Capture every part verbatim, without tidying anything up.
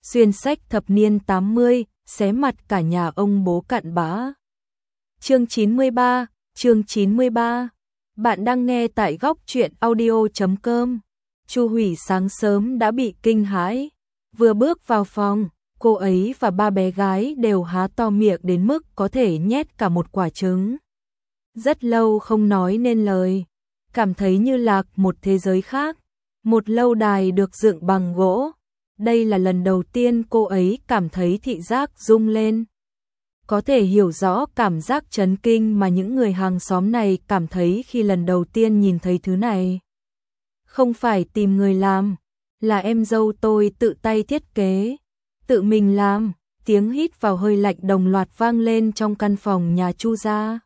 xuyên sách thập niên tám mươi, xé mặt cả nhà ông bố cặn bã. Chương chín mươi ba, chương chín mươi ba. Bạn đang nghe tại góc truyện audio chấm com. Chu Hủy sáng sớm đã bị kinh hãi, vừa bước vào phòng, cô ấy và ba bé gái đều há to miệng đến mức có thể nhét cả một quả trứng. Rất lâu không nói nên lời, cảm thấy như lạc một thế giới khác, một lâu đài được dựng bằng gỗ. Đây là lần đầu tiên cô ấy cảm thấy thị giác rung lên. Có thể hiểu rõ cảm giác chấn kinh mà những người hàng xóm này cảm thấy khi lần đầu tiên nhìn thấy thứ này. Không phải tìm người làm, là em dâu tôi tự tay thiết kế, tự mình làm. Tiếng hít vào hơi lạnh đồng loạt vang lên trong căn phòng nhà Chu gia.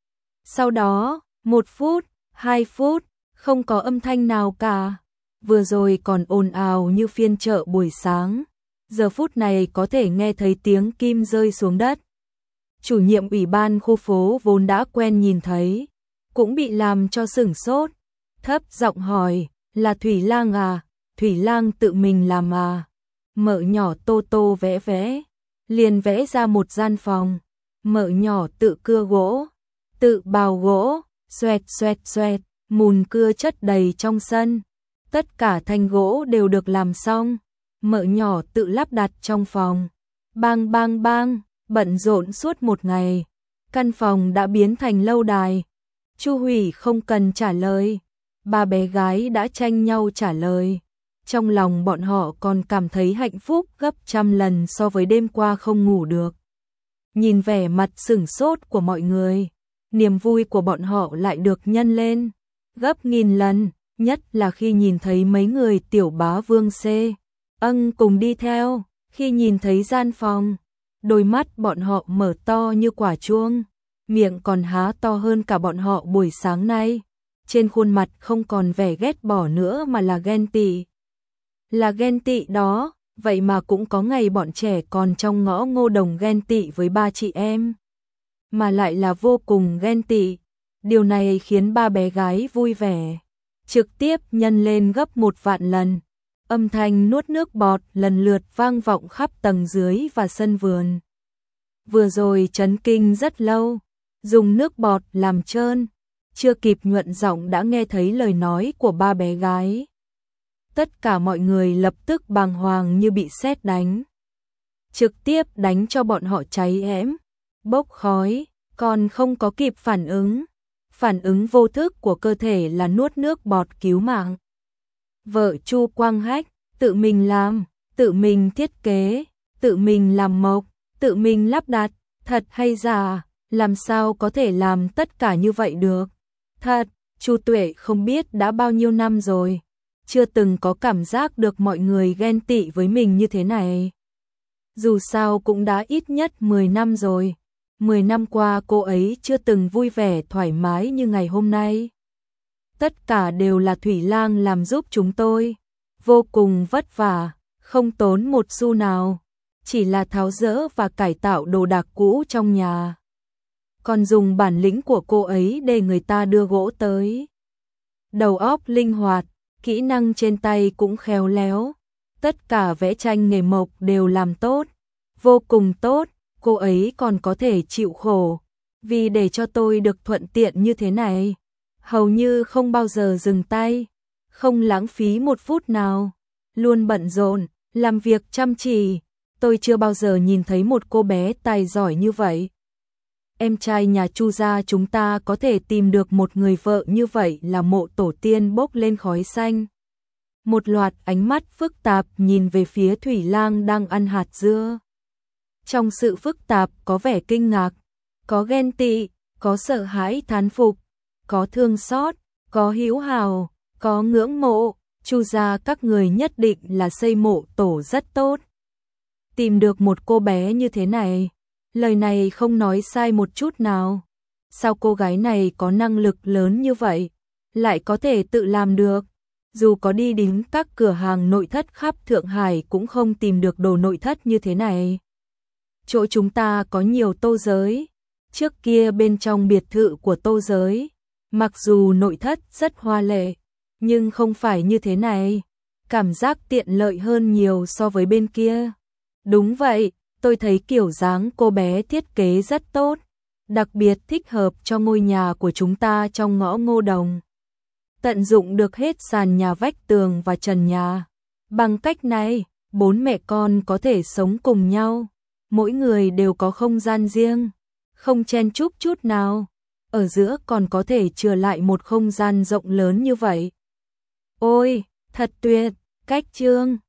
Sau đó, một phút, hai phút, không có âm thanh nào cả. Vừa rồi còn ồn ào như phiên chợ buổi sáng, giờ phút này có thể nghe thấy tiếng kim rơi xuống đất. Chủ nhiệm ủy ban khu phố vốn đã quen nhìn thấy, cũng bị làm cho sửng sốt, thấp giọng hỏi, là Thủy Lang à, Thủy Lang tự mình làm à? Mợ nhỏ tô tô vẽ vẽ, liền vẽ ra một gian phòng, mợ nhỏ tự cưa gỗ, tự bào gỗ, xoẹt xoẹt xoẹt, mùn cưa chất đầy trong sân. Tất cả thanh gỗ đều được làm xong, mợ nhỏ tự lắp đặt trong phòng. Bang bang bang, bận rộn suốt một ngày, căn phòng đã biến thành lâu đài. Chu Hủy không cần trả lời, ba bé gái đã tranh nhau trả lời. Trong lòng bọn họ còn cảm thấy hạnh phúc gấp trăm lần so với đêm qua không ngủ được. Nhìn vẻ mặt sửng sốt của mọi người, niềm vui của bọn họ lại được nhân lên gấp nghìn lần. Nhất là khi nhìn thấy mấy người tiểu bá Vương C. Ân cùng đi theo, khi nhìn thấy gian phòng, đôi mắt bọn họ mở to như quả chuông, miệng còn há to hơn cả bọn họ buổi sáng nay. Trên khuôn mặt không còn vẻ ghét bỏ nữa mà là ghen tị. Là ghen tị đó, vậy mà cũng có ngày bọn trẻ còn trong ngõ Ngô Đồng ghen tị với ba chị em. Mà lại là vô cùng ghen tị. Điều này khiến ba bé gái vui vẻ. Trực tiếp nhân lên gấp một vạn lần. Âm thanh nuốt nước bọt lần lượt vang vọng khắp tầng dưới và sân vườn. Vừa rồi chấn kinh rất lâu, dùng nước bọt làm trơn, chưa kịp nhuận giọng đã nghe thấy lời nói của ba bé gái. Tất cả mọi người lập tức bàng hoàng như bị sét đánh. Trực tiếp đánh cho bọn họ cháy ẻm, bốc khói, còn không có kịp phản ứng. Phản ứng vô thức của cơ thể là nuốt nước bọt cứu mạng. Vợ Chu Quang Hách, tự mình làm, tự mình thiết kế, tự mình làm mộc, tự mình lắp đặt, thật hay giả, làm sao có thể làm tất cả như vậy được. Thật, Chu Tuệ không biết đã bao nhiêu năm rồi, chưa từng có cảm giác được mọi người ghen tị với mình như thế này. Dù sao cũng đã ít nhất mười năm rồi. Mười năm qua cô ấy chưa từng vui vẻ thoải mái như ngày hôm nay. Tất cả đều là Thủy Lang làm giúp chúng tôi. Vô cùng vất vả, không tốn một xu nào. Chỉ là tháo dỡ và cải tạo đồ đạc cũ trong nhà. Còn dùng bản lĩnh của cô ấy để người ta đưa gỗ tới. Đầu óc linh hoạt, kỹ năng trên tay cũng khéo léo. Tất cả vẽ tranh nghề mộc đều làm tốt, vô cùng tốt. Cô ấy còn có thể chịu khổ, vì để cho tôi được thuận tiện như thế này. Hầu như không bao giờ dừng tay, không lãng phí một phút nào, luôn bận rộn, làm việc chăm chỉ. Tôi chưa bao giờ nhìn thấy một cô bé tài giỏi như vậy. Em trai nhà Chu gia chúng ta có thể tìm được một người vợ như vậy là mộ tổ tiên bốc lên khói xanh. Một loạt ánh mắt phức tạp nhìn về phía Thủy Lang đang ăn hạt dưa. Trong sự phức tạp có vẻ kinh ngạc, có ghen tị, có sợ hãi thán phục, có thương xót, có hữu hào, có ngưỡng mộ. Chu gia các người nhất định là xây mộ tổ rất tốt. Tìm được một cô bé như thế này, lời này không nói sai một chút nào. Sao cô gái này có năng lực lớn như vậy, lại có thể tự làm được? Dù có đi đến các cửa hàng nội thất khắp Thượng Hải cũng không tìm được đồ nội thất như thế này. Chỗ chúng ta có nhiều Tô Giới, trước kia bên trong biệt thự của Tô Giới, mặc dù nội thất rất hoa lệ, nhưng không phải như thế này, cảm giác tiện lợi hơn nhiều so với bên kia. Đúng vậy, tôi thấy kiểu dáng cô bé thiết kế rất tốt, đặc biệt thích hợp cho ngôi nhà của chúng ta trong ngõ Ngô Đồng. Tận dụng được hết sàn nhà, vách tường và trần nhà. Bằng cách này, bốn mẹ con có thể sống cùng nhau, mỗi người đều có không gian riêng, không chen chúc chút nào. Ở giữa còn có thể chừa lại một không gian rộng lớn như vậy. Ôi, thật tuyệt, cách Trương